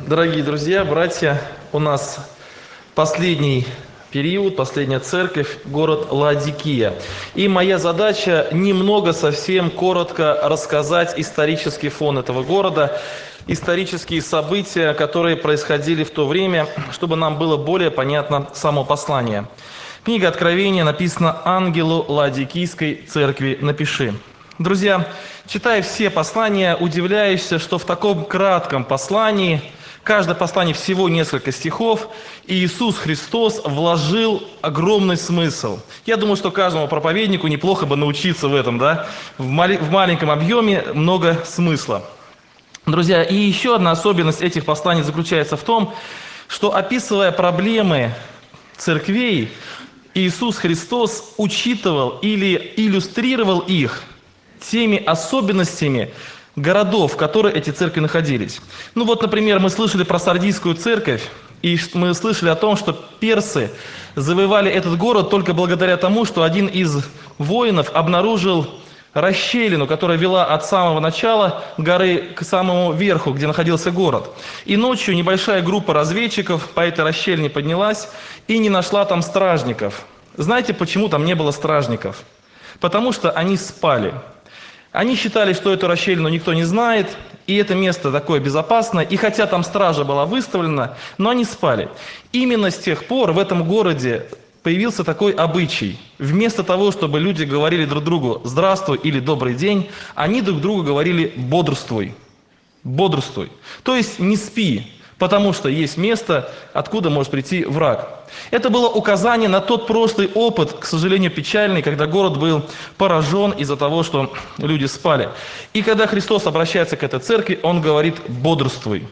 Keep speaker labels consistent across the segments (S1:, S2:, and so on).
S1: Дорогие друзья, братья, у нас последний период, последняя церковь, город Лаодикия. И моя задача немного, совсем коротко рассказать исторический фон этого города, исторические события, которые происходили в то время, чтобы нам было более понятно само послание. Книга Откровения написана «Ангелу Лаодикийской церкви напиши». Друзья, читая все послания, удивляешься, что в таком кратком послании, каждое послание всего несколько стихов, и Иисус Христос вложил огромный смысл. Я думаю, что каждому проповеднику неплохо бы научиться в этом, да? В маленьком объеме много смысла. Друзья, и еще одна особенность этих посланий заключается в том, что, описывая проблемы церквей, Иисус Христос учитывал или иллюстрировал их теми особенностями городов, в которых эти церкви находились. Ну вот, например, мы слышали про Сардийскую церковь, и мы слышали о том, что персы завоевали этот город только благодаря тому, что один из воинов обнаружил расщелину, которая вела от самого начала горы к самому верху, где находился город. И ночью небольшая группа разведчиков по этой расщелине поднялась и не нашла там стражников. Знаете, почему там не было стражников? Потому что они спали. Они считали, что эту расщелину никто не знает, и это место такое безопасное, и хотя там стража была выставлена, но они спали. Именно с тех пор в этом городе появился такой обычай. Вместо того, чтобы люди говорили друг другу «здравствуй» или «добрый день», они друг другу говорили «бодрствуй». «Бодрствуй». То есть не спи, потому что есть место, откуда может прийти враг. Это было указание на тот прошлый опыт, к сожалению, печальный, когда город был поражен из-за того, что люди спали. И когда Христос обращается к этой церкви, Он говорит «бодрствуй».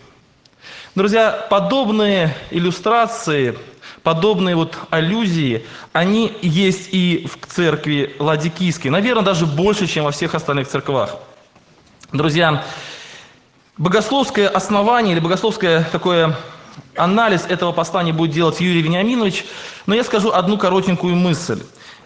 S1: Друзья, подобные иллюстрации, подобные аллюзии, они есть и в церкви Лаодикийской. Наверное, даже больше, чем во всех остальных церквах. Друзья, богословское основание или богословское такое анализ этого послания будет делать Юрий Вениаминович, но я скажу одну коротенькую мысль.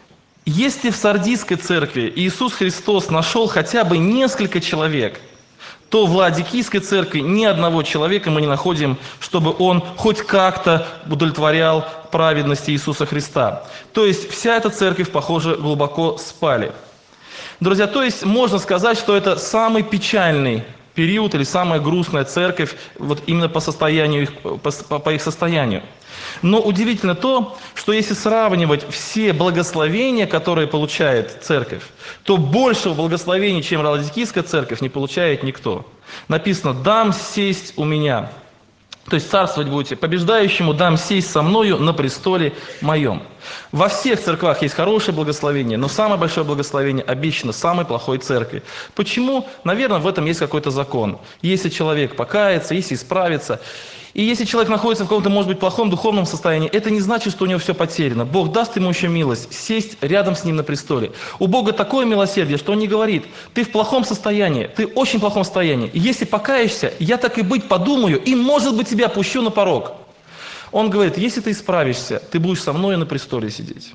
S1: Если в Сардийской церкви Иисус Христос нашел хотя бы несколько человек, то в Лаодикийской церкви ни одного человека мы не находим, чтобы он хоть как-то удовлетворял праведности Иисуса Христа. То есть вся эта церковь, похоже, глубоко спали. Друзья, то есть можно сказать, что это самый печальный период или самая грустная церковь именно по состоянию по их состоянию. Но удивительно то, что если сравнивать все благословения, которые получает церковь, то большего благословения, чем Лаодикийская церковь, не получает никто. Написано «дам сесть у меня». То есть царствовать будете побеждающему, дам сесть со мною на престоле моем. Во всех церквах есть хорошее благословение, но самое большое благословение обещано самой плохой церкви. Почему? Наверное, в этом есть какой-то закон. Если человек покается, если исправится, и если человек находится в каком-то, может быть, плохом духовном состоянии, это не значит, что у него все потеряно. Бог даст ему еще милость сесть рядом с ним на престоле. У Бога такое милосердие, что Он не говорит: ты в плохом состоянии, ты в очень плохом состоянии. И если покаешься, я так и быть подумаю, и, может быть, тебя пущу на порог. Он говорит: если ты исправишься, ты будешь со мной на престоле сидеть.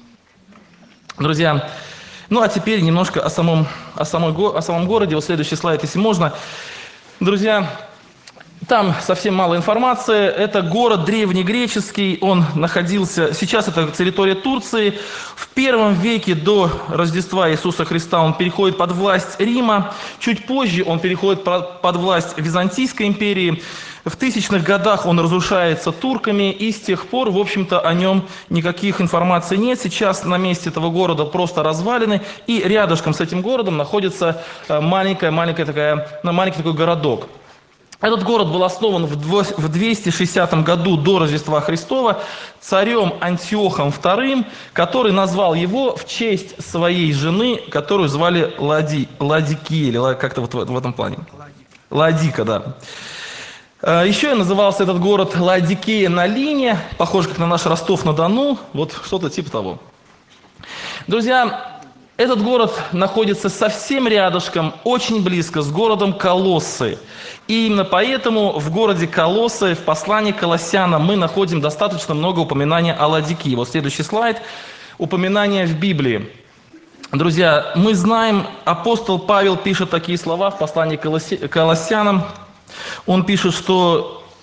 S1: Друзья, а теперь немножко о самом городе. Следующий слайд, если можно. Друзья, там совсем мало информации. Это город древнегреческий, он находился, сейчас это территория Турции. В первом веке до Рождества Иисуса Христа он переходит под власть Рима. Чуть позже он переходит под власть Византийской империи. В 1000-х годах он разрушается турками, и с тех пор, в общем-то, о нем никаких информаций нет. Сейчас на месте этого города просто развалины, и рядышком с этим городом находится маленький такой городок. Этот город был основан в 260 году до Рождества Христова царем Антиохом II, который назвал его в честь своей жены, которую звали Лаодикия, или как-то в этом плане. Лаодика, да. Еще назывался этот город Лаодикея на Лине, похоже, как на наш Ростов-на-Дону, что-то типа того. Друзья, этот город находится совсем рядышком, очень близко с городом Колоссы. И именно поэтому в городе Колоссы, в послании к Колоссянам, мы находим достаточно много упоминаний о Лаодикии. Следующий слайд. Упоминания в Библии. Друзья, мы знаем, апостол Павел пишет такие слова в послании к Колоссянам. Он пишет, что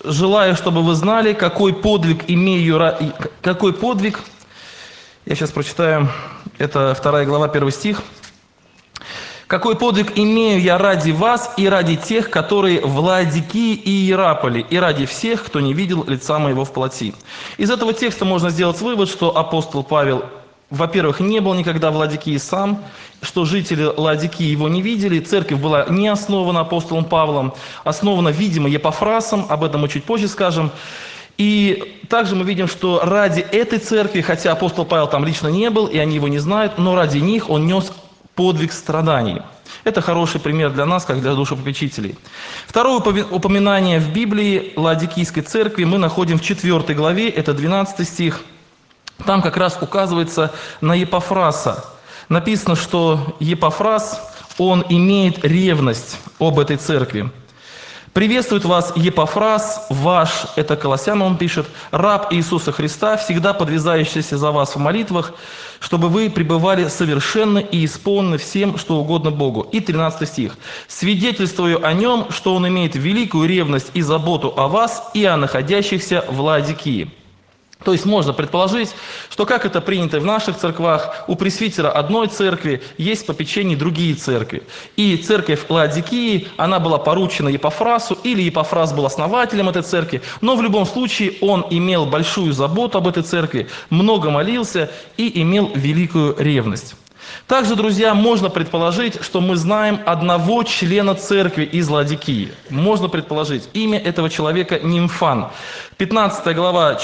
S1: желаю, чтобы вы знали, какой подвиг какой подвиг, я сейчас прочитаю, это 2 глава, 1 стих. «Какой подвиг имею я ради вас и ради тех, которые в Лаодикии и Иераполе, и ради всех, кто не видел лица моего в плоти». Из этого текста можно сделать вывод, что апостол Павел, во-первых, не был никогда в Лаодикии сам, что жители Лаодикии его не видели, церковь была не основана апостолом Павлом, основана, видимо, Епафрасом, об этом мы чуть позже скажем. И также мы видим, что ради этой церкви, хотя апостол Павел там лично не был, и они его не знают, но ради них он нес подвиг страданий. Это хороший пример для нас, как для душепопечителей. Второе упоминание в Библии Лаодикийской церкви мы находим в 4 главе, это 12 стих. Там как раз указывается на Епафраса. Написано, что Епафрас, он имеет ревность об этой церкви. «Приветствует вас Епафрас, ваш», это Колоссянам он пишет, «раб Иисуса Христа, всегда подвязающийся за вас в молитвах, чтобы вы пребывали совершенны и исполнены всем, что угодно Богу». И 13 стих. «Свидетельствую о нем, что он имеет великую ревность и заботу о вас и о находящихся в Лаодикии». То есть можно предположить, что, как это принято в наших церквах, у пресвитера одной церкви есть попечение другие церкви. И церковь Лаодикии, она была поручена Епафрасу, или Епафрас был основателем этой церкви, но в любом случае он имел большую заботу об этой церкви, много молился и имел великую ревность. Также, друзья, можно предположить, что мы знаем одного члена церкви из Лаодикии. Можно предположить, имя этого человека Нимфан. 15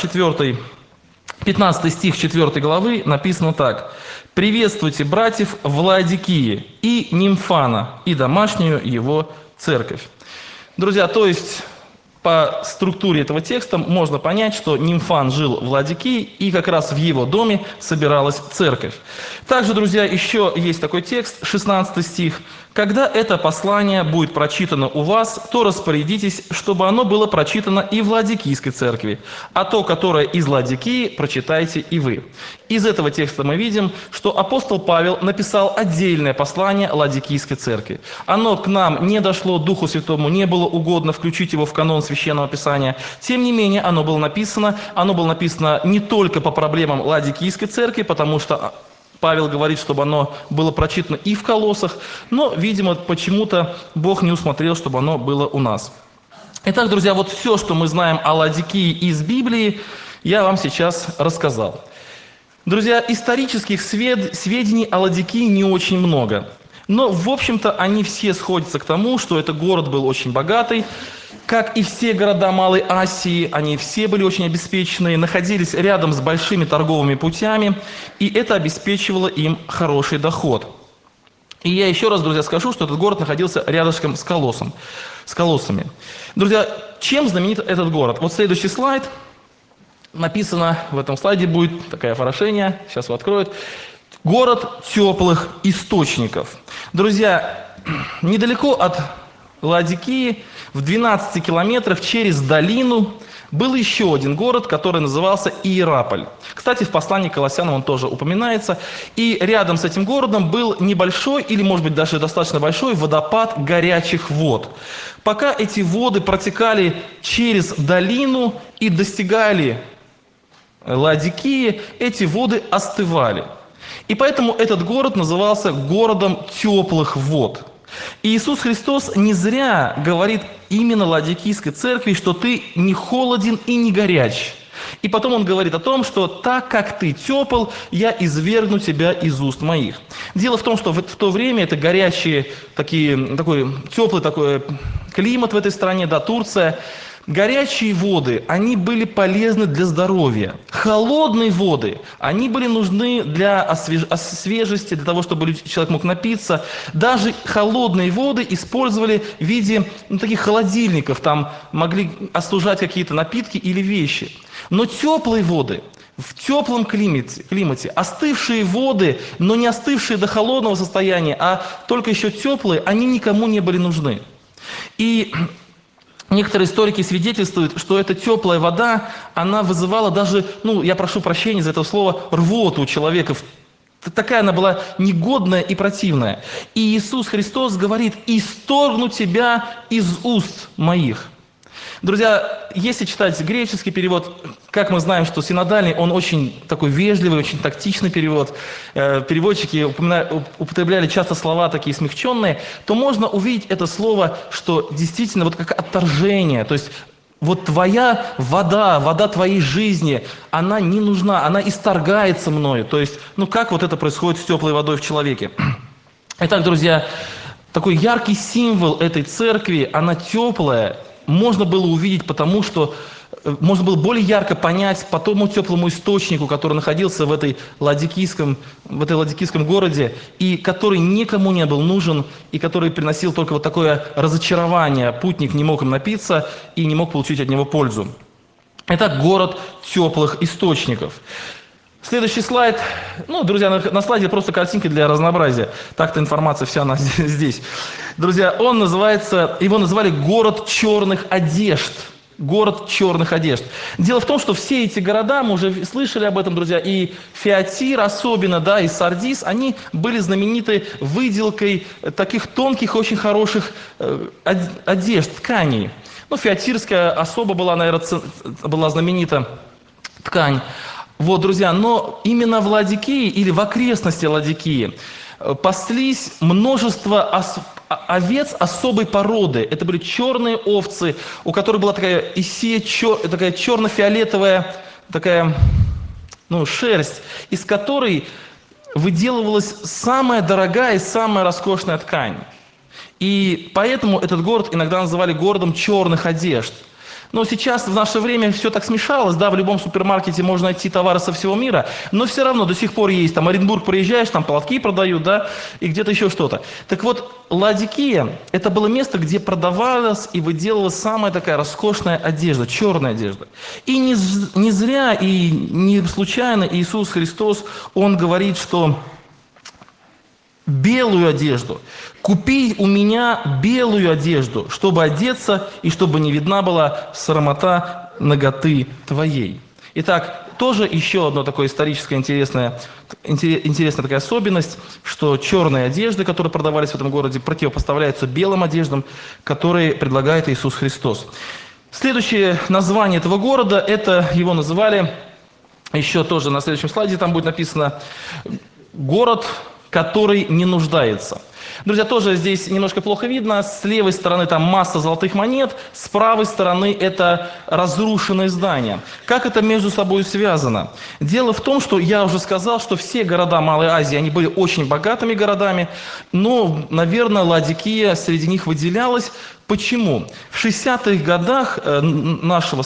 S1: стих 4 главы написано так. «Приветствуйте братьев в Лаодикии и Нимфана, и домашнюю его церковь». Друзья, то есть по структуре этого текста можно понять, что Нимфан жил в Лаодикии, и как раз в его доме собиралась церковь. Также, друзья, еще есть такой текст, 16 стих. «Когда это послание будет прочитано у вас, то распорядитесь, чтобы оно было прочитано и в Лаодикийской церкви, а то, которое из Лаодикии, прочитайте и вы». Из этого текста мы видим, что апостол Павел написал отдельное послание Лаодикийской церкви. Оно к нам не дошло, Духу Святому не было угодно включить его в канон Священного Писания. Тем не менее, оно было написано не только по проблемам Лаодикийской церкви, потому что Павел говорит, чтобы оно было прочитано и в Колоссах, но, видимо, почему-то Бог не усмотрел, чтобы оно было у нас. Итак, друзья, вот все, что мы знаем о Лаодикии из Библии, я вам сейчас рассказал. Друзья, исторических сведений о Лаодикии не очень много, но, в общем-то, они все сходятся к тому, что этот город был очень богатый. Как и все города Малой Асии, они все были очень обеспеченные, находились рядом с большими торговыми путями, и это обеспечивало им хороший доход. И я еще раз, друзья, скажу, что этот город находился рядышком с Колоссами. Друзья, чем знаменит этот город? Вот следующий слайд. Написано, в этом слайде будет такое оформление, сейчас его откроют. Город теплых источников. Друзья, недалеко от Лаодикии, в 12 километрах через долину, был еще один город, который назывался Иераполь. Кстати, в послании к Колоссянам он тоже упоминается. И рядом с этим городом был небольшой, или, может быть, даже достаточно большой водопад горячих вод. Пока эти воды протекали через долину и достигали Лаодикии, эти воды остывали. И поэтому этот город назывался городом теплых вод. И Иисус Христос не зря говорит именно Лаодикийской церкви, что ты не холоден и не горяч. И потом он говорит о том, что так как ты тепл, я извергну тебя из уст моих. Дело в том, что в то время это горячие, такой теплый климат в этой стране, да, Турция. Горячие воды, они были полезны для здоровья. Холодные воды, они были нужны для свежести, для того, чтобы человек мог напиться. Даже холодные воды использовали в виде таких холодильников, там могли остужать какие-то напитки или вещи. Но теплые воды, в теплом климате, остывшие воды, но не остывшие до холодного состояния, а только еще теплые, они никому не были нужны. И некоторые историки свидетельствуют, что эта теплая вода, она вызывала даже, я прошу прощения за это слово, рвоту у человека. Такая она была негодная и противная. И Иисус Христос говорит: «Исторгну тебя из уст моих». Друзья, если читать греческий перевод, как мы знаем, что синодальный, он очень такой вежливый, очень тактичный перевод, переводчики употребляли часто слова такие смягченные, то можно увидеть это слово, что действительно вот как отторжение, то есть вот твоя вода твоей жизни, она не нужна, она исторгается мною. То есть, как вот это происходит с теплой водой в человеке? Итак, друзья, такой яркий символ этой церкви, она теплая, можно было увидеть, потому что можно было более ярко понять по тому теплому источнику, который находился в этой ладикийском городе, и который никому не был нужен, и который приносил только вот такое разочарование. Путник не мог им напиться и не мог получить от него пользу. Итак, город теплых источников. Следующий слайд. Друзья, на слайде просто картинки для разнообразия. Так-то информация вся она здесь. Друзья, его называли город черных одежд. Город черных одежд. Дело в том, что все эти города, мы уже слышали об этом, друзья, и Фиатир особенно, и Сардис, они были знамениты выделкой таких тонких, очень хороших одежд, тканей. Фиатирская особо была, наверное, была знаменита ткань. Вот, друзья, но именно в Ладикии или в окрестности Ладикии паслись множество овец особой породы. Это были черные овцы, у которых была такая такая черно-фиолетовая шерсть, из которой выделывалась самая дорогая и самая роскошная ткань. И поэтому этот город иногда называли городом черных одежд. Но сейчас, в наше время, все так смешалось, в любом супермаркете можно найти товары со всего мира, но все равно до сих пор есть, Оренбург приезжаешь, там платки продают, и где-то еще что-то. Так вот, Ладикия – это было место, где продавалась и выделывалась самая такая роскошная одежда, черная одежда. И не зря, и не случайно Иисус Христос, Он говорит, что белую одежду. Купи у меня белую одежду, чтобы одеться и чтобы не видна была срамота наготы твоей. Итак, тоже еще одно такое историческое интересная такая особенность, что черные одежды, которые продавались в этом городе, противопоставляются белым одеждам, которые предлагает Иисус Христос. Следующее название этого города, его называли, еще тоже на следующем слайде там будет написано, город, который не нуждается. Друзья, тоже здесь немножко плохо видно. С левой стороны там масса золотых монет, с правой стороны это разрушенное здание. Как это между собой связано? Дело в том, что я уже сказал, что все города Малой Азии, они были очень богатыми городами, но, наверное, Ладикия среди них выделялась. Почему? В 60-х годах нашего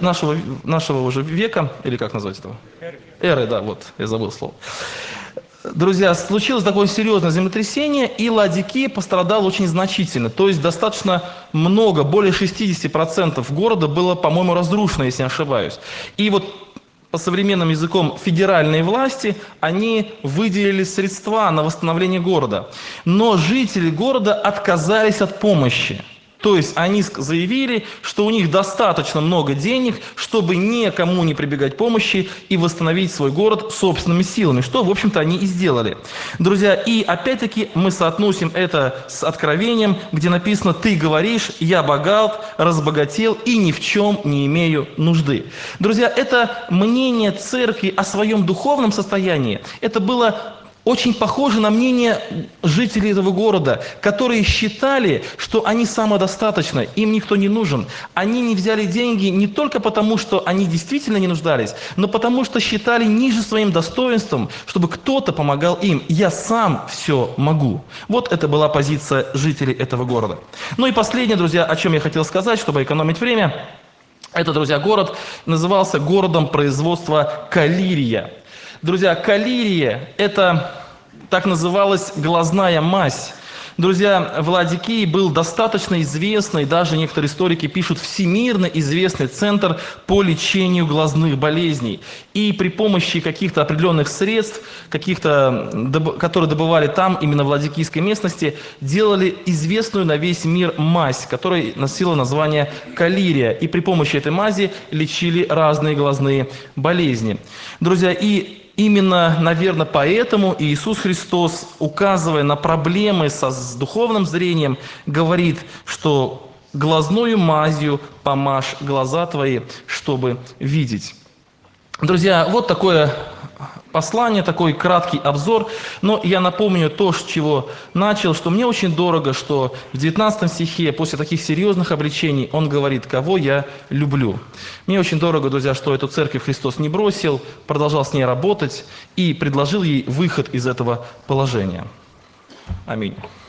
S1: уже века, или как назвать этого? Эры, я забыл слово. Друзья, случилось такое серьезное землетрясение, и Ладикия пострадала очень значительно. То есть достаточно много, более 60% города было, по-моему, разрушено, если не ошибаюсь. И вот по современным языком федеральные власти, они выделили средства на восстановление города. Но жители города отказались от помощи. То есть они заявили, что у них достаточно много денег, чтобы никому не прибегать помощи и восстановить свой город собственными силами, что, в общем-то, они и сделали. Друзья, и опять-таки мы соотносим это с Откровением, где написано «Ты говоришь, я богат, разбогател и ни в чем не имею нужды». Друзья, это мнение церкви о своем духовном состоянии, это было очень похоже на мнение жителей этого города, которые считали, что они самодостаточны, им никто не нужен. Они не взяли деньги не только потому, что они действительно не нуждались, но потому что считали ниже своим достоинством, чтобы кто-то помогал им. Я сам все могу. Вот это была позиция жителей этого города. И последнее, друзья, о чем я хотел сказать, чтобы экономить время. Это, друзья, город назывался городом производства Калирия. Друзья, Калирия – это так называлась глазная мазь. Друзья, в Ладикии был достаточно известный, даже некоторые историки пишут, всемирно известный центр по лечению глазных болезней. И при помощи каких-то определенных средств, которые добывали там, именно в ладикийской местности, делали известную на весь мир мазь, которая носила название Калирия. И при помощи этой мази лечили разные глазные болезни. Друзья, и именно, наверное, поэтому Иисус Христос, указывая на проблемы с духовным зрением, говорит, что глазною мазью помажь глаза твои, чтобы видеть». Друзья, вот такое послание, такой краткий обзор. Но я напомню то, с чего начал, что мне очень дорого, что в 19 стихе, после таких серьезных обличений, он говорит: «Кого я люблю». Мне очень дорого, друзья, что эту церковь Христос не бросил, продолжал с ней работать и предложил ей выход из этого положения. Аминь.